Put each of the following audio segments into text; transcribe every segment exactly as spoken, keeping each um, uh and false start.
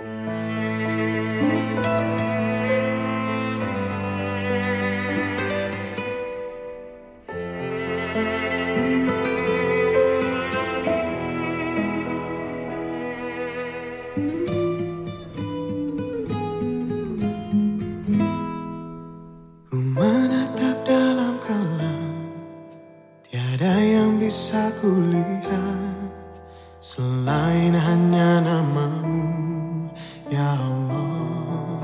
Ku menatap dalam kelam, tiada yang bisa kulihat selain hanya namamu, ya Allah.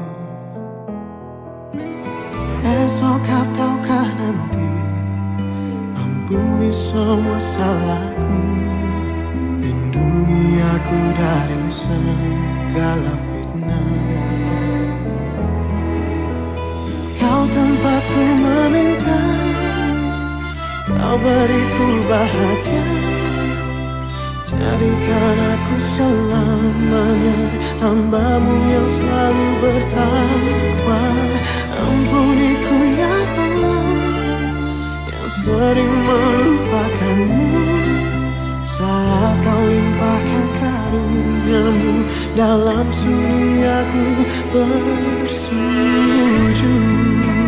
Esok ataukah nanti, ampuni semua salahku, lindungi aku dari segala fitnah. Kau tempatku meminta, kau beriku bahagia, jadikan aku selamanya hamba-Mu yang selalu bertakwa. Ampuniku ya Allah, yang sering melupakan-Mu, saat Kau limpahkan karunia-Mu, dalam sunyi aku bersujud.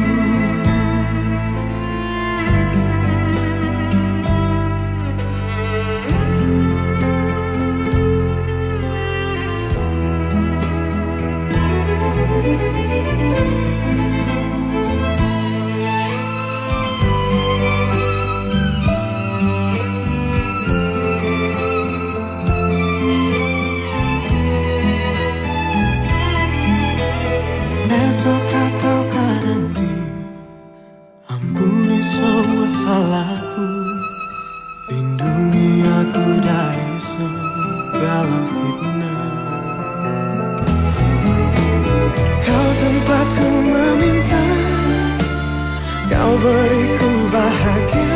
Esok ataukah nanti, ampuni semua salahku, lindungi aku dari segala fitnah. Kau tempatku meminta, Kau beriku bahagia,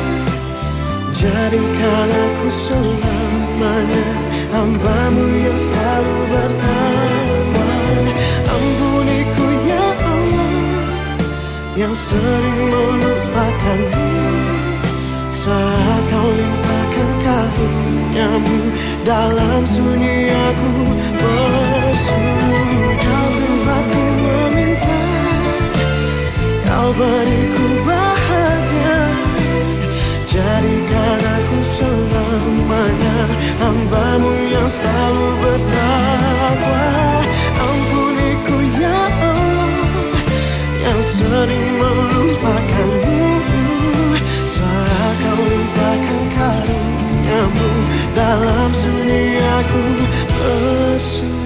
jadikan aku selamanya hamba-Mu yang selalu bertakwa. Ampuniku ya Allah, yang sering melupakan-Mu, saat Kau limpahkan karunia-Mu, dalam sunyi aku bersujud. Kau tempatku meminta, Kau beriku bahagia, jadikan aku selamanya hamba-Mu yang selalu bertakwa. Ampuniku ya Allah, yang sering melupakan-Mu, saat Kau limpahkan karunia-Mu, dalam sunyi aku bersujud.